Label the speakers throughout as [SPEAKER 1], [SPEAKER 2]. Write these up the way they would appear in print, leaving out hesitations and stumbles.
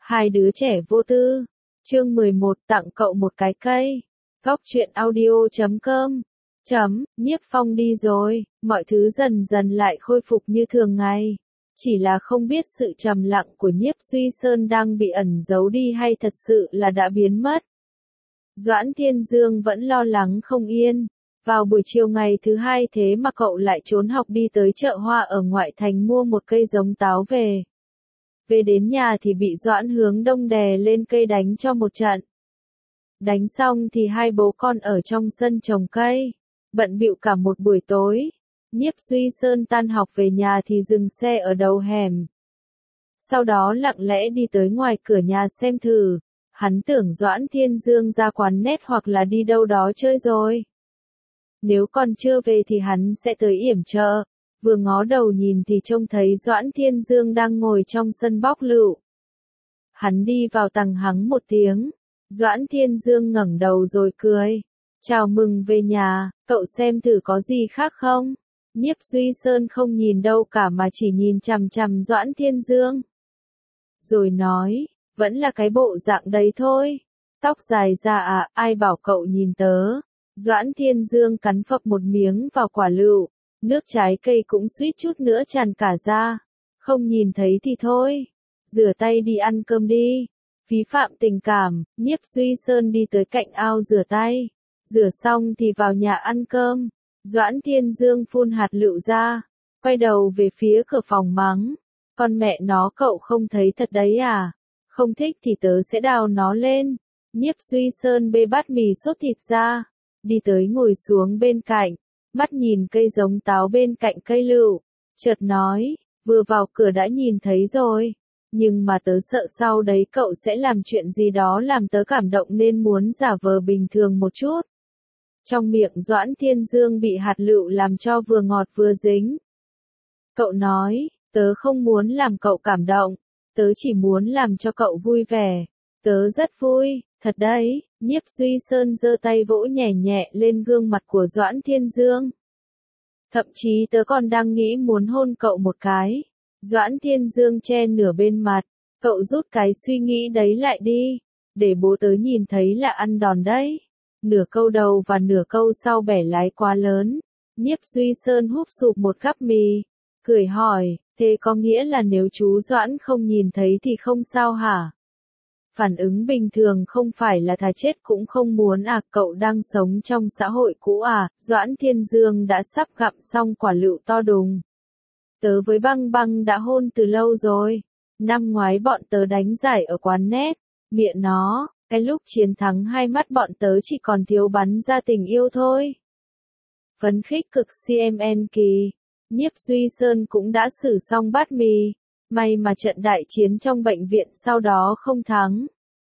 [SPEAKER 1] Hai đứa trẻ vô tư. Chương 11 tặng cậu một cái cây. Góc truyện audio.com. Nhiếp Phong đi rồi, mọi thứ dần dần lại khôi phục như thường ngày. Chỉ là không biết sự trầm lặng của Nhiếp Duy Sơn đang bị ẩn giấu đi hay thật sự là đã biến mất. Doãn Thiên Dương vẫn lo lắng không yên. Vào buổi chiều ngày thứ hai thế mà cậu lại trốn học đi tới chợ hoa ở ngoại thành mua một cây giống táo về. Về đến nhà thì bị Doãn Hướng Đông đè lên cây đánh cho một trận. Đánh xong thì hai bố con ở trong sân trồng cây, bận bịu cả một buổi tối. Nhiếp Duy Sơn tan học về nhà thì dừng xe ở đầu hẻm. Sau đó lặng lẽ đi tới ngoài cửa nhà xem thử. Hắn tưởng Doãn Thiên Dương ra quán net hoặc là đi đâu đó chơi rồi. Nếu còn chưa về thì hắn sẽ tới yểm trợ. Vừa ngó đầu nhìn thì trông thấy Doãn Thiên Dương đang ngồi trong sân bóc lựu. Hắn đi vào tằng hắng một tiếng. Doãn Thiên Dương ngẩng đầu rồi cười. Chào mừng về nhà, cậu xem thử có gì khác không? Nhiếp Duy Sơn không nhìn đâu cả mà chỉ nhìn chằm chằm Doãn Thiên Dương. Rồi nói, vẫn là cái bộ dạng đấy thôi. Tóc dài ra à, ai bảo cậu nhìn tớ. Doãn Thiên Dương cắn phập một miếng vào quả lựu. Nước trái cây cũng suýt chút nữa tràn cả ra. Không nhìn thấy thì thôi. Rửa tay đi ăn cơm đi. Phí phạm tình cảm, Nhiếp Duy Sơn đi tới cạnh ao rửa tay. Rửa xong thì vào nhà ăn cơm. Doãn Thiên Dương phun hạt lựu ra. Quay đầu về phía cửa phòng mắng. Con mẹ nó cậu không thấy thật đấy à? Không thích thì tớ sẽ đào nó lên. Nhiếp Duy Sơn bê bát mì sốt thịt ra. Đi tới ngồi xuống bên cạnh. Mắt nhìn cây giống táo bên cạnh cây lựu. Chợt nói, vừa vào cửa đã nhìn thấy rồi. Nhưng mà tớ sợ sau đấy cậu sẽ làm chuyện gì đó làm tớ cảm động nên muốn giả vờ bình thường một chút. Trong miệng Doãn Thiên Dương bị hạt lựu làm cho vừa ngọt vừa dính. Cậu nói, tớ không muốn làm cậu cảm động. Tớ chỉ muốn làm cho cậu vui vẻ. Tớ rất vui, thật đấy. Nhiếp Duy Sơn giơ tay vỗ nhẹ nhẹ lên gương mặt của Doãn Thiên Dương. Thậm chí tớ còn đang nghĩ muốn hôn cậu một cái. Doãn Thiên Dương che nửa bên mặt. Cậu rút cái suy nghĩ đấy lại đi. Để bố tớ nhìn thấy là ăn đòn đấy. Nửa câu đầu và nửa câu sau bẻ lái quá lớn. Nhiếp Duy Sơn húp sụp một gắp mì. Cười hỏi, thế có nghĩa là nếu chú Doãn không nhìn thấy thì không sao hả? Phản ứng bình thường không phải là thà chết cũng không muốn à, cậu đang sống trong xã hội cũ à? Doãn Thiên Dương đã sắp gặm xong quả lựu to đùng. Tớ với Băng Băng đã hôn từ lâu rồi. Năm ngoái bọn tớ đánh giải ở quán net. Mẹ nó, cái lúc chiến thắng hai mắt bọn tớ chỉ còn thiếu bắn ra tình yêu thôi. Phấn khích cực CMN kỳ. Nhiếp Duy Sơn cũng đã xử xong bát mì. May mà trận đại chiến trong bệnh viện sau đó không thắng.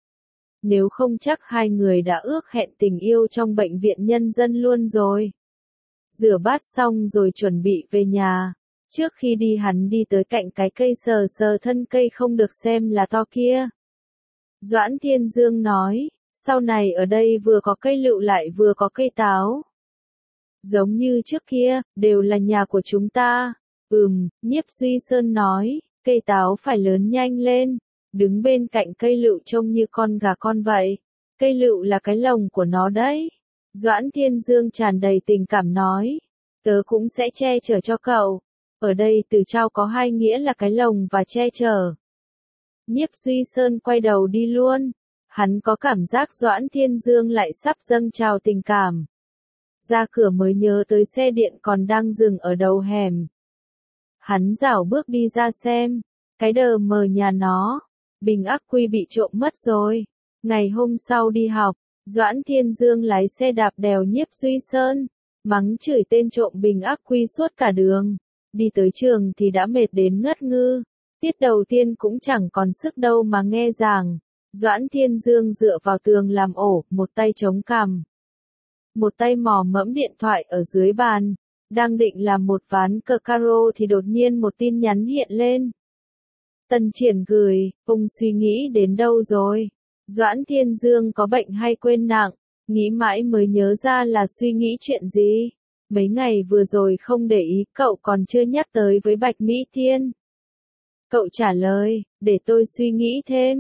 [SPEAKER 1] Nếu không chắc hai người đã ước hẹn tình yêu trong bệnh viện nhân dân luôn rồi. Rửa bát xong rồi chuẩn bị về nhà. Trước khi đi hắn đi tới cạnh cái cây sờ sờ thân cây không được xem là to kia. Doãn Thiên Dương nói, sau này ở đây vừa có cây lựu lại vừa có cây táo. Giống như trước kia, đều là nhà của chúng ta. Nhiếp Duy Sơn nói, cây táo phải lớn nhanh lên. Đứng bên cạnh cây lựu trông như con gà con vậy. Cây lựu là cái lồng của nó đấy. Doãn Thiên Dương tràn đầy tình cảm nói, tớ cũng sẽ che chở cho cậu. Ở đây từ trao có hai nghĩa là cái lồng và che chở. Nhiếp Duy Sơn quay đầu đi luôn. Hắn có cảm giác Doãn Thiên Dương lại sắp dâng trào tình cảm. Ra cửa mới nhớ tới xe điện còn đang dừng ở đầu hẻm. Hắn rảo bước đi ra xem. Cái đờ mờ nhà nó. Bình ắc quy bị trộm mất rồi. Ngày hôm sau đi học, Doãn Thiên Dương lái xe đạp đèo Nhiếp Duy Sơn. Mắng chửi tên trộm bình ắc quy suốt cả đường. Đi tới trường thì đã mệt đến ngất ngư. Tiết đầu tiên cũng chẳng còn sức đâu mà nghe giảng. Doãn Thiên Dương dựa vào tường làm ổ, một tay chống cằm. Một tay mò mẫm điện thoại ở dưới bàn. Đang định làm một ván cờ caro thì đột nhiên một tin nhắn hiện lên. Tần Triển gửi, ông suy nghĩ đến đâu rồi? Doãn Thiên Dương có bệnh hay quên nặng? Nghĩ mãi mới nhớ ra là suy nghĩ chuyện gì? Mấy ngày vừa rồi không để ý, cậu còn chưa nhắc tới với Bạch Mỹ Thiên. Cậu trả lời, để tôi suy nghĩ thêm.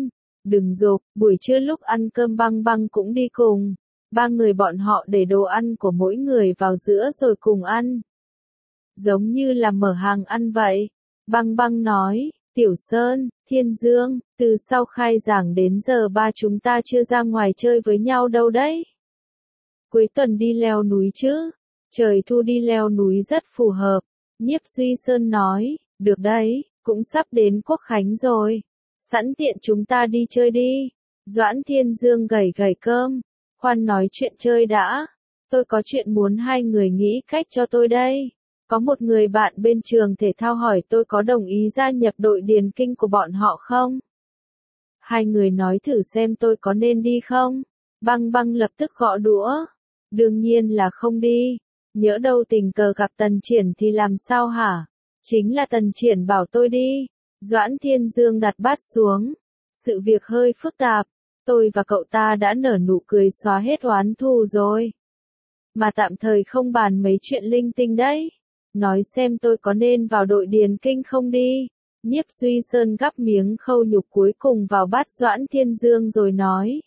[SPEAKER 1] Đừng dục, buổi trưa lúc ăn cơm Băng Băng cũng đi cùng. Ba người bọn họ để đồ ăn của mỗi người vào giữa rồi cùng ăn. Giống như là mở hàng ăn vậy. Băng Băng nói, Tiểu Sơn, Thiên Dương, từ sau khai giảng đến giờ ba chúng ta chưa ra ngoài chơi với nhau đâu đấy. Cuối tuần đi leo núi chứ? Trời thu đi leo núi rất phù hợp. Nhiếp Duy Sơn nói, được đấy, cũng sắp đến Quốc Khánh rồi. Sẵn tiện chúng ta đi chơi đi. Doãn Thiên Dương gẩy gẩy cơm. Khoan nói chuyện chơi đã. Tôi có chuyện muốn hai người nghĩ cách cho tôi đây. Có một người bạn bên trường thể thao hỏi tôi có đồng ý gia nhập đội điền kinh của bọn họ không? Hai người nói thử xem tôi có nên đi không? Băng Băng lập tức gõ đũa. Đương nhiên là không đi. Nhỡ đâu tình cờ gặp Tần Triển thì làm sao hả? Chính là Tần Triển bảo tôi đi. Doãn Thiên Dương đặt bát xuống. Sự việc hơi phức tạp. Tôi và cậu ta đã nở nụ cười xóa hết oán thù rồi. Mà tạm thời không bàn mấy chuyện linh tinh đấy. Nói xem tôi có nên vào đội điền kinh không đi. Nhiếp Duy Sơn gắp miếng khâu nhục cuối cùng vào bát Doãn Thiên Dương rồi nói.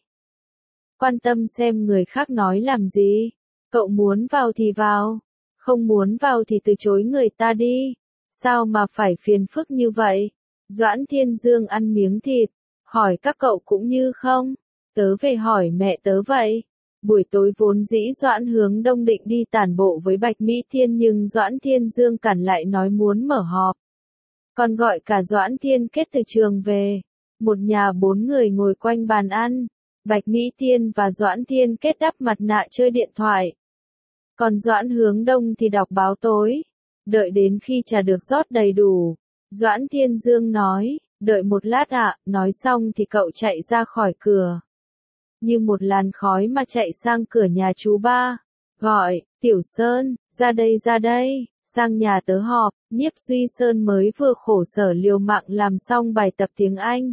[SPEAKER 1] Quan tâm xem người khác nói làm gì. Cậu muốn vào thì vào. Không muốn vào thì từ chối người ta đi. Sao mà phải phiền phức như vậy? Doãn Thiên Dương ăn miếng thịt. Hỏi các cậu cũng như không. Tớ về hỏi mẹ tớ vậy. Buổi tối vốn dĩ Doãn Hướng Đông định đi tản bộ với Bạch Mỹ Thiên nhưng Doãn Thiên Dương cản lại nói muốn mở họp. Còn gọi cả Doãn Thiên Kết từ trường về. Một nhà 4 người ngồi quanh bàn ăn. Bạch Mỹ Thiên và Doãn Thiên Kết đắp mặt nạ chơi điện thoại. Còn Doãn Hướng Đông thì đọc báo tối. Đợi đến khi trà được rót đầy đủ. Doãn Thiên Dương nói, đợi một lát ạ, nói xong thì cậu chạy ra khỏi cửa. Như một làn khói mà chạy sang cửa nhà chú ba. Gọi, Tiểu Sơn, ra đây, sang nhà tớ họp. Nhiếp Duy Sơn mới vừa khổ sở liều mạng làm xong bài tập tiếng Anh.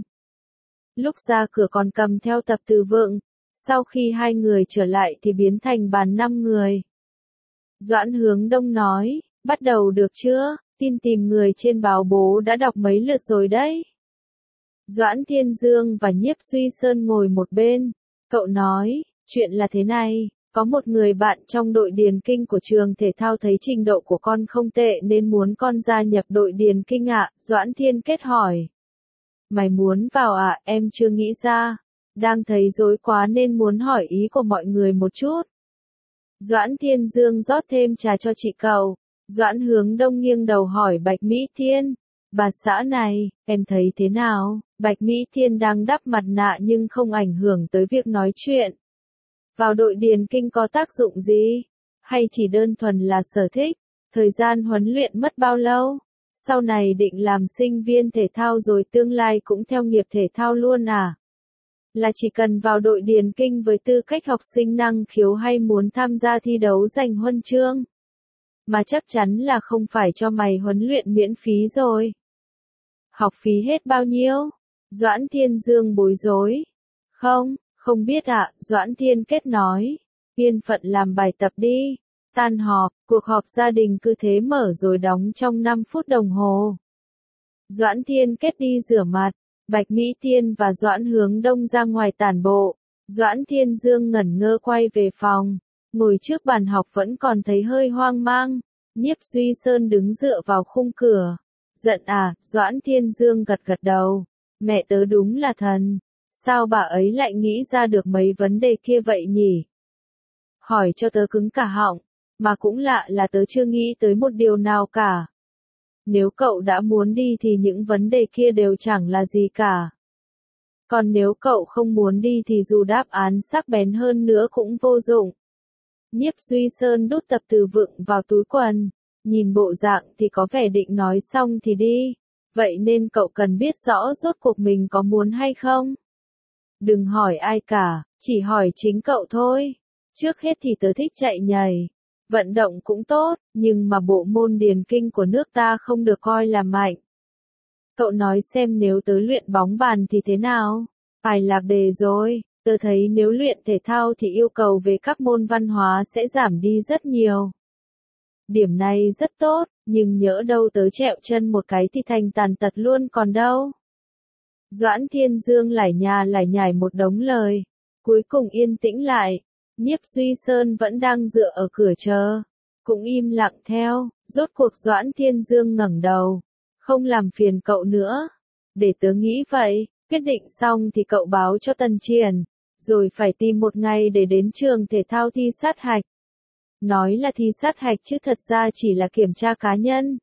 [SPEAKER 1] Lúc ra cửa còn cầm theo tập từ vựng. Sau khi hai người trở lại thì biến thành bàn 5 người. Doãn Hướng Đông nói, bắt đầu được chưa? Tin tìm người trên báo bố đã đọc mấy lượt rồi đấy. Doãn Thiên Dương và Nhiếp Duy Sơn ngồi một bên. Cậu nói, chuyện là thế này, có một người bạn trong đội điền kinh của trường thể thao thấy trình độ của con không tệ nên muốn con gia nhập đội điền kinh ạ. Doãn Thiên Kết hỏi. Mày muốn vào à? Em chưa nghĩ ra. Đang thấy rối quá nên muốn hỏi ý của mọi người một chút. Doãn Thiên Dương rót thêm trà cho chị cậu. Doãn Hướng Đông nghiêng đầu hỏi Bạch Mỹ Thiên. Bà xã này, em thấy thế nào? Bạch Mỹ Thiên đang đắp mặt nạ nhưng không ảnh hưởng tới việc nói chuyện. Vào đội điền kinh có tác dụng gì? Hay chỉ đơn thuần là sở thích? Thời gian huấn luyện mất bao lâu? Sau này định làm sinh viên thể thao rồi tương lai cũng theo nghiệp thể thao luôn à? Là chỉ cần vào đội điền kinh với tư cách học sinh năng khiếu hay muốn tham gia thi đấu giành huân chương? Mà chắc chắn là không phải cho mày huấn luyện miễn phí rồi. Học phí hết bao nhiêu? Doãn Thiên Dương bối rối. Không biết ạ, Doãn Thiên Kết nói. Yên phận làm bài tập đi. Tan họp, cuộc họp gia đình cứ thế mở rồi đóng trong 5 phút đồng hồ. Doãn Thiên Kết đi rửa mặt. Bạch Mỹ Thiên và Doãn Hướng Đông ra ngoài tản bộ. Doãn Thiên Dương ngẩn ngơ quay về phòng. Ngồi trước bàn học vẫn còn thấy hơi hoang mang. Nhiếp Duy Sơn đứng dựa vào khung cửa. Giận à? Doãn Thiên Dương gật gật đầu. Mẹ tớ đúng là thần. Sao bà ấy lại nghĩ ra được mấy vấn đề kia vậy nhỉ? Hỏi cho tớ cứng cả họng. Mà cũng lạ là tớ chưa nghĩ tới một điều nào cả. Nếu cậu đã muốn đi thì những vấn đề kia đều chẳng là gì cả. Còn nếu cậu không muốn đi thì dù đáp án sắc bén hơn nữa cũng vô dụng. Nhiếp Duy Sơn đút tập từ vựng vào túi quần. Nhìn bộ dạng thì có vẻ định nói xong thì đi. Vậy nên cậu cần biết rõ rốt cuộc mình có muốn hay không. Đừng hỏi ai cả, chỉ hỏi chính cậu thôi. Trước hết thì tớ thích chạy nhảy. Vận động cũng tốt, nhưng mà bộ môn điền kinh của nước ta không được coi là mạnh. Cậu nói xem nếu tớ luyện bóng bàn thì thế nào? Phải lạc đề rồi, tớ thấy nếu luyện thể thao thì yêu cầu về các môn văn hóa sẽ giảm đi rất nhiều. Điểm này rất tốt, nhưng nhỡ đâu tớ trẹo chân một cái thì thành tàn tật luôn còn đâu. Doãn Thiên Dương lải nhà lải nhải một đống lời. Cuối cùng yên tĩnh lại. Nhiếp Duy Sơn vẫn đang dựa ở cửa chờ. Cũng im lặng theo. Rốt cuộc Doãn Thiên Dương ngẩng đầu. Không làm phiền cậu nữa. Để tớ nghĩ vậy. Quyết định xong thì cậu báo cho Tần Triển. Rồi phải tìm một ngày để đến trường thể thao thi sát hạch. Nói là thi sát hạch chứ thật ra chỉ là kiểm tra cá nhân.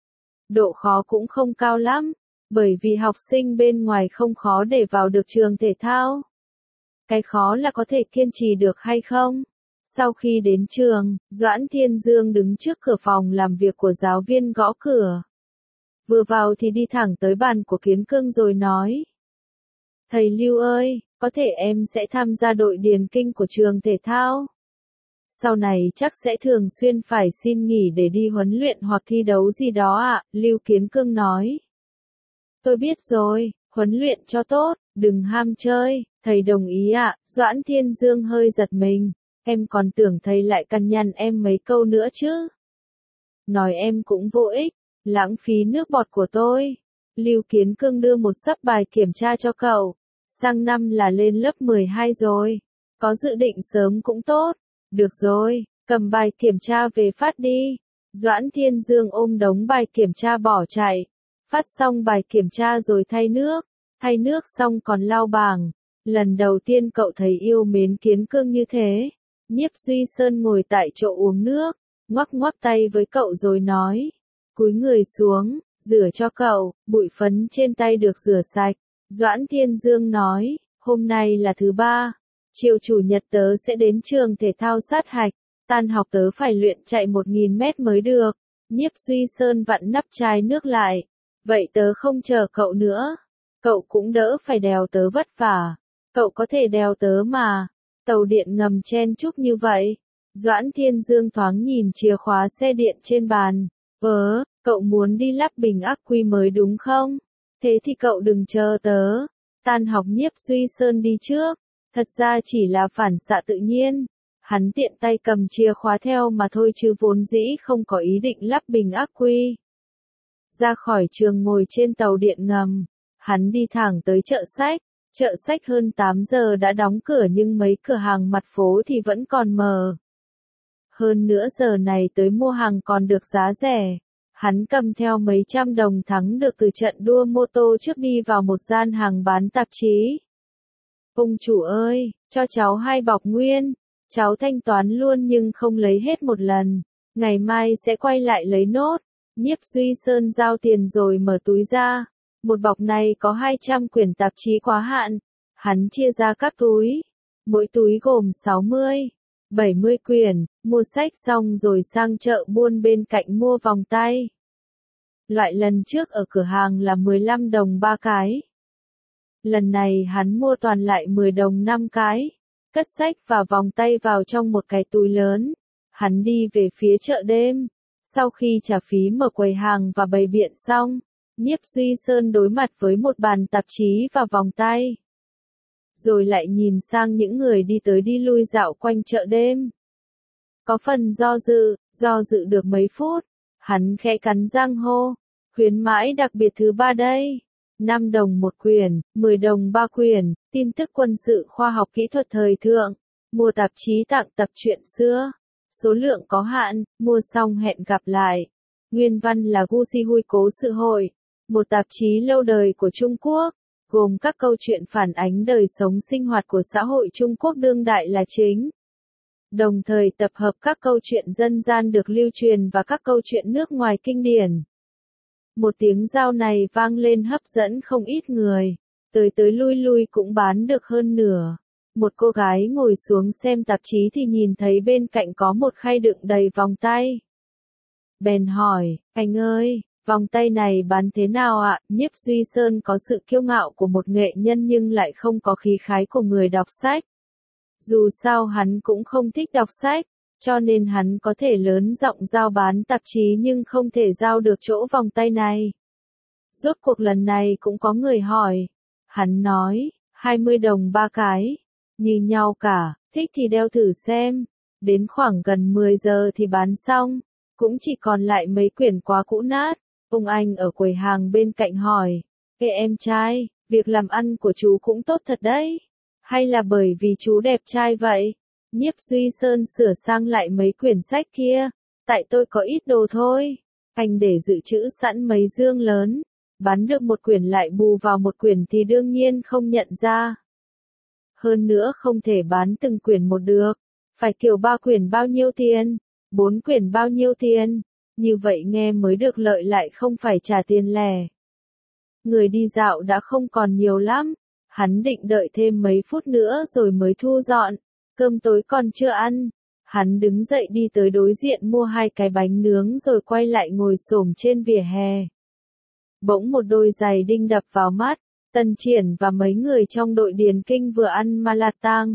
[SPEAKER 1] Độ khó cũng không cao lắm. Bởi vì học sinh bên ngoài không khó để vào được trường thể thao. Cái khó là có thể kiên trì được hay không. Sau khi đến trường, Doãn Thiên Dương đứng trước cửa phòng làm việc của giáo viên gõ cửa. Vừa vào thì đi thẳng tới bàn của Kiến Cương rồi nói. Thầy Lưu ơi, có thể em sẽ tham gia đội điền kinh của trường thể thao. Sau này chắc sẽ thường xuyên phải xin nghỉ để đi huấn luyện hoặc thi đấu gì đó ạ, Lưu Kiến Cương nói. Tôi biết rồi, huấn luyện cho tốt, đừng ham chơi, thầy đồng ý ạ, Doãn Thiên Dương hơi giật mình, em còn tưởng thầy lại căn nhằn em mấy câu nữa chứ. Nói em cũng vô ích, lãng phí nước bọt của tôi. Lưu Kiến Cương đưa một xấp bài kiểm tra cho cậu, sang năm là lên lớp 12 rồi, có dự định sớm cũng tốt, được rồi, cầm bài kiểm tra về phát đi. Doãn Thiên Dương ôm đống bài kiểm tra bỏ chạy. Phát xong bài kiểm tra rồi thay nước xong còn lau bảng. Lần đầu tiên cậu thấy yêu mến Kiến Cương như thế. Nhiếp Duy Sơn ngồi tại chỗ uống nước, ngoắc ngoắc tay với cậu rồi nói. Cúi người xuống, rửa cho cậu, bụi phấn trên tay được rửa sạch. Doãn Thiên Dương nói, hôm nay là thứ ba. Chiều chủ nhật tớ sẽ đến trường thể thao sát hạch. Tan học tớ phải luyện chạy 1000 mét mới được. Nhiếp Duy Sơn vặn nắp chai nước lại. Vậy tớ không chờ cậu nữa. Cậu cũng đỡ phải đèo tớ vất vả. Cậu có thể đèo tớ mà. Tàu điện ngầm chen chúc như vậy. Doãn Thiên Dương thoáng nhìn chìa khóa xe điện trên bàn. Cậu muốn đi lắp bình ắc quy mới đúng không? Thế thì cậu đừng chờ tớ. Tan học Nhiếp Duy Sơn đi trước. Thật ra chỉ là phản xạ tự nhiên. Hắn tiện tay cầm chìa khóa theo mà thôi chứ vốn dĩ không có ý định lắp bình ắc quy. Ra khỏi trường ngồi trên tàu điện ngầm, hắn đi thẳng tới chợ sách. Chợ sách hơn 8 giờ đã đóng cửa nhưng mấy cửa hàng mặt phố thì vẫn còn mở. Hơn nữa giờ này tới mua hàng còn được giá rẻ. Hắn cầm theo mấy trăm đồng thắng được từ trận đua mô tô trước đi vào một gian hàng bán tạp chí. Ông chủ ơi, cho cháu 2 bọc nguyên. Cháu thanh toán luôn nhưng không lấy hết một lần. Ngày mai sẽ quay lại lấy nốt. Nhiếp Duy Sơn giao tiền rồi mở túi ra. Một bọc này có 200 quyển tạp chí quá hạn. Hắn chia ra các túi. Mỗi túi gồm 60, 70 quyển. Mua sách xong rồi sang chợ buôn bên cạnh mua vòng tay. Loại lần trước ở cửa hàng là 15 đồng 3 cái. Lần này hắn mua toàn lại 10 đồng 5 cái. Cất sách và vòng tay vào trong một cái túi lớn. Hắn đi về phía chợ đêm. Sau khi trả phí mở quầy hàng và bày biện xong, Nhiếp Duy Sơn đối mặt với một bàn tạp chí và vòng tay. Rồi lại nhìn sang những người đi tới đi lui dạo quanh chợ đêm. Có phần do dự được mấy phút, hắn khẽ cắn răng hô, khuyến mãi đặc biệt thứ 3 đây. 5 đồng một quyển, 10 đồng 3 quyển, tin tức quân sự khoa học kỹ thuật thời thượng, mua tạp chí tặng tập truyện xưa. Số lượng có hạn, mua xong hẹn gặp lại. Nguyên văn là Gu Si Hui Cố Sự Hội, một tạp chí lâu đời của Trung Quốc, gồm các câu chuyện phản ánh đời sống sinh hoạt của xã hội Trung Quốc đương đại là chính. Đồng thời tập hợp các câu chuyện dân gian được lưu truyền và các câu chuyện nước ngoài kinh điển. Một tiếng dao này vang lên hấp dẫn không ít người, tới lui lui cũng bán được hơn nửa. Một cô gái ngồi xuống xem tạp chí thì nhìn thấy bên cạnh có một khay đựng đầy vòng tay. Bèn hỏi, anh ơi, vòng tay này bán thế nào ạ? Nhiếp Duy Sơn có sự kiêu ngạo của một nghệ nhân nhưng lại không có khí khái của người đọc sách. Dù sao hắn cũng không thích đọc sách, cho nên hắn có thể lớn giọng giao bán tạp chí nhưng không thể giao được chỗ vòng tay này. Rốt cuộc lần này cũng có người hỏi. Hắn nói, 20 đồng 3 cái. Như nhau cả, thích thì đeo thử xem. Đến khoảng gần 10 giờ thì bán xong, cũng chỉ còn lại mấy quyển quá cũ nát. Ông anh ở quầy hàng bên cạnh hỏi, ê em trai, Việc làm ăn của chú cũng tốt thật đấy. Hay là bởi vì chú đẹp trai vậy? Nhiếp Duy Sơn sửa sang lại mấy quyển sách kia. Tại tôi có ít đồ thôi. Anh để dự trữ sẵn mấy dương lớn. Bán được một quyển lại bù vào một quyển thì đương nhiên không nhận ra. Hơn nữa không thể bán từng quyển một được. Phải kiểu 3 quyển bao nhiêu tiền? 4 quyển bao nhiêu tiền? Như vậy nghe mới được lợi lại không phải trả tiền lẻ. Người đi dạo đã không còn nhiều lắm. Hắn định đợi thêm mấy phút nữa rồi mới thu dọn. Cơm tối còn chưa ăn. Hắn đứng dậy đi tới đối diện mua 2 cái bánh nướng rồi quay lại ngồi xổm trên vỉa hè. Bỗng một đôi giày đinh đập vào mắt. Tần Triển và mấy người trong đội điền kinh vừa ăn Malatang.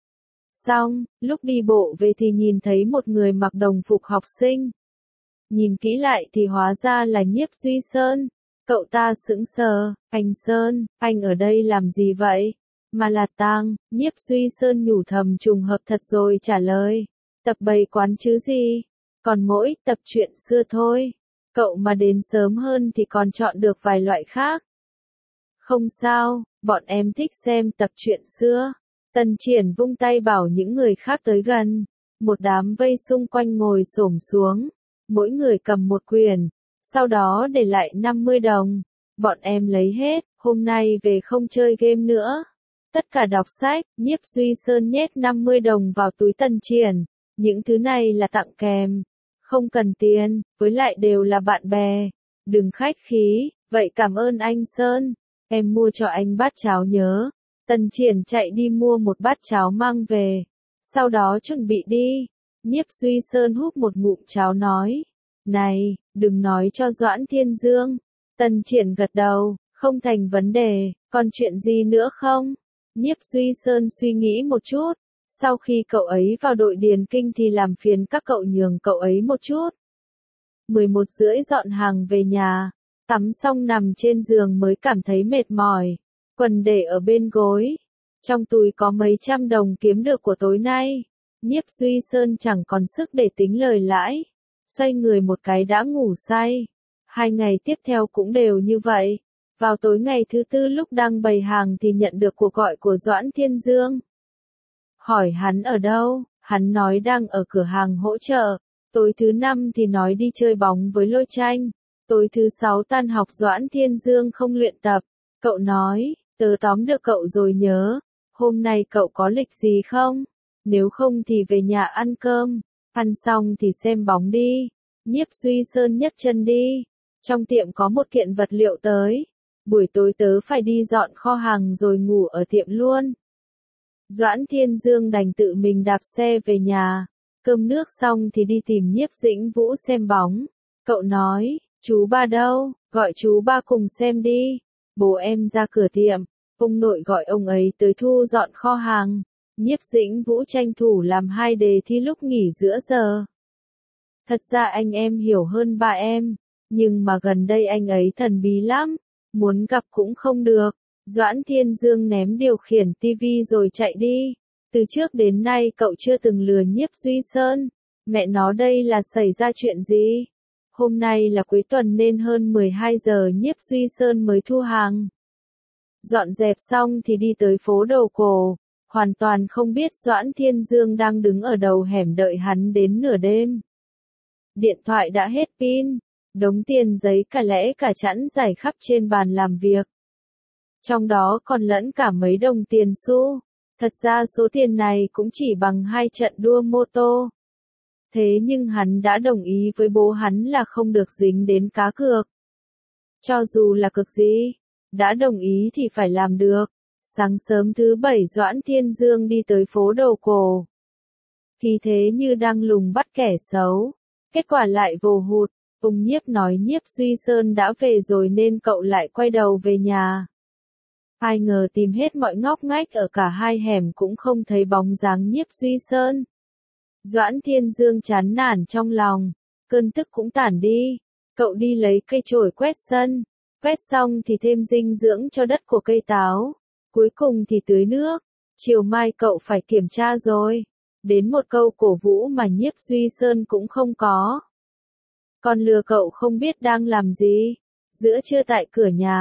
[SPEAKER 1] Xong, lúc đi bộ về thì nhìn thấy một người mặc đồng phục học sinh. Nhìn kỹ lại thì hóa ra là Nhiếp Duy Sơn. Cậu ta sững sờ, anh Sơn, anh ở đây làm gì vậy? Malatang, Nhiếp Duy Sơn nhủ thầm trùng hợp thật rồi trả lời. Tập bày quán chứ gì? Còn mỗi tập truyện xưa thôi. Cậu mà đến sớm hơn thì còn chọn được vài loại khác. Không sao, bọn em thích xem tập truyện xưa. Tần Triển vung tay bảo những người khác tới gần. Một đám vây xung quanh ngồi xổm xuống. Mỗi người cầm một quyển. Sau đó để lại 50 đồng. Bọn em lấy hết, hôm nay về không chơi game nữa. Tất cả đọc sách, Nhiếp Duy Sơn nhét 50 đồng vào túi Tần Triển. Những thứ này là tặng kèm. Không cần tiền, với lại đều là bạn bè. Đừng khách khí, vậy cảm ơn anh Sơn. Em mua cho anh bát cháo nhớ. Tần Triển chạy đi mua một bát cháo mang về. Sau đó chuẩn bị đi. Nhiếp Duy Sơn húp một ngụm cháo nói. Này, đừng nói cho Doãn Thiên Dương. Tần Triển gật đầu, không thành vấn đề, còn chuyện gì nữa không? Nhiếp Duy Sơn suy nghĩ một chút. Sau khi cậu ấy vào đội điền kinh thì làm phiền các cậu nhường cậu ấy một chút. 11:30 dọn hàng về nhà. Tắm xong nằm trên giường mới cảm thấy mệt mỏi. Quần để ở bên gối. Trong túi có mấy trăm đồng kiếm được của tối nay. Nhiếp Duy Sơn chẳng còn sức để tính lời lãi. Xoay người một cái đã ngủ say. 2 ngày tiếp theo cũng đều như vậy. Vào tối ngày thứ 4 lúc đang bày hàng thì nhận được cuộc gọi của Doãn Thiên Dương. Hỏi hắn ở đâu, hắn nói đang ở cửa hàng hỗ trợ. Tối thứ 5 thì nói đi chơi bóng với Lôi Tranh. Tối thứ 6 tan học Doãn Thiên Dương không luyện tập. Cậu nói, tớ tóm được cậu rồi nhớ. Hôm nay cậu có lịch gì không? Nếu không thì về nhà ăn cơm. Ăn xong thì xem bóng đi. Nhiếp Duy Sơn nhấc chân đi. Trong tiệm có một kiện vật liệu tới. Buổi tối tớ phải đi dọn kho hàng rồi ngủ ở tiệm luôn. Doãn Thiên Dương đành tự mình đạp xe về nhà. Cơm nước xong thì đi tìm Nhiếp Dĩnh Vũ xem bóng. Cậu nói, chú ba đâu, gọi chú ba cùng xem đi. Bố em ra cửa tiệm, ông nội gọi ông ấy tới thu dọn kho hàng. Nhiếp Dĩnh Vũ tranh thủ làm 2 đề thi lúc nghỉ giữa giờ. Thật ra anh em hiểu hơn ba em, nhưng mà gần đây anh ấy thần bí lắm, muốn gặp cũng không được. Doãn Thiên Dương ném điều khiển tivi rồi chạy đi. Từ trước đến nay cậu chưa từng lừa Nhiếp Duy Sơn. Mẹ nó đây là xảy ra chuyện gì? Hôm nay là cuối tuần nên hơn 12 giờ Nhiếp Duy Sơn mới thu hàng. Dọn dẹp xong thì đi tới phố Đầu Cổ. Hoàn toàn không biết Doãn Thiên Dương đang đứng ở đầu hẻm đợi hắn đến nửa đêm. Điện thoại đã hết pin. Đống tiền giấy cả lẽ cả chẵn rải khắp trên bàn làm việc. Trong đó còn lẫn cả mấy đồng tiền xu. Thật ra số tiền này cũng chỉ bằng 2 trận đua mô tô. Thế nhưng hắn đã đồng ý với bố hắn là không được dính đến cá cược. Cho dù là cược gì, đã đồng ý thì phải làm được. Sáng sớm thứ 7 Doãn Thiên Dương đi tới phố Đầu Cổ. Khi thế như đang lùng bắt kẻ xấu. Kết quả lại vồ hụt. Ông Nhiếp nói Nhiếp Duy Sơn đã về rồi nên cậu lại quay đầu về nhà. Ai ngờ tìm hết mọi ngóc ngách ở cả 2 hẻm cũng không thấy bóng dáng Nhiếp Duy Sơn. Doãn Thiên Dương chán nản trong lòng, cơn tức cũng tản đi. Cậu đi lấy cây chổi quét sân, quét xong thì thêm dinh dưỡng cho đất của cây táo. Cuối cùng thì tưới nước. Chiều mai cậu phải kiểm tra rồi. Đến một câu cổ vũ mà Nhiếp Duy Sơn cũng không có. Còn lừa cậu không biết đang làm gì. Giữa trưa tại cửa nhà,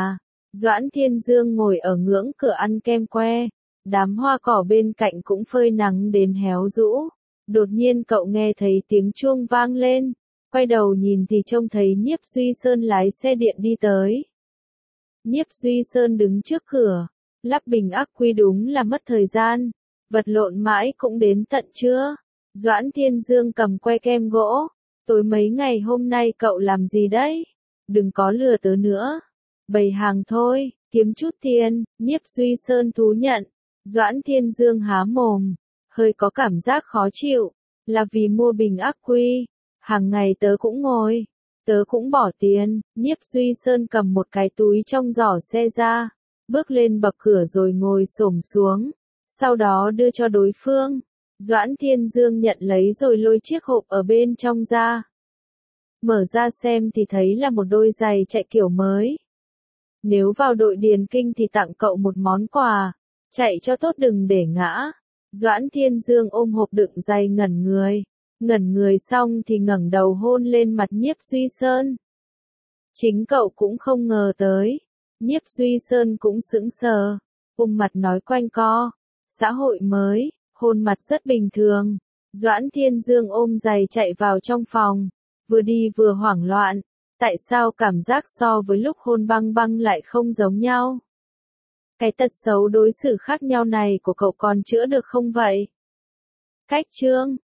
[SPEAKER 1] Doãn Thiên Dương ngồi ở ngưỡng cửa ăn kem que, đám hoa cỏ bên cạnh cũng phơi nắng đến héo rũ. Đột nhiên cậu nghe thấy tiếng chuông vang lên, quay đầu nhìn thì trông thấy Nhiếp Duy Sơn lái xe điện đi tới. Nhiếp Duy Sơn đứng trước cửa, lắp bình ắc quy đúng là mất thời gian, vật lộn mãi cũng đến tận trưa. Doãn Thiên Dương cầm que kem gỗ, tối mấy ngày hôm nay cậu làm gì đấy? Đừng có lừa tớ nữa. Bày hàng thôi, kiếm chút tiền, Nhiếp Duy Sơn thú nhận. Doãn Thiên Dương há mồm, hơi có cảm giác khó chịu, là vì mua bình ắc quy. Hàng ngày tớ cũng ngồi, tớ cũng bỏ tiền. Nhiếp Duy Sơn cầm một cái túi trong giỏ xe ra, bước lên bậc cửa rồi ngồi xổm xuống, sau đó đưa cho đối phương. Doãn Thiên Dương nhận lấy rồi lôi chiếc hộp ở bên trong ra. Mở ra xem thì thấy là một đôi giày chạy kiểu mới. Nếu vào đội điền kinh thì tặng cậu một món quà, chạy cho tốt đừng để ngã. Doãn Thiên Dương ôm hộp đựng giày ngẩn người xong thì ngẩng đầu hôn lên mặt Nhiếp Duy Sơn. Chính cậu cũng không ngờ tới. Nhiếp Duy Sơn cũng sững sờ, mặt nói quanh co, xã hội mới, hôn mặt rất bình thường. Doãn Thiên Dương ôm giày chạy vào trong phòng, vừa đi vừa hoảng loạn, tại sao cảm giác so với lúc hôn Băng Băng lại không giống nhau? Cái tật xấu đối xử khác nhau này của cậu còn chữa được không vậy? Cách chương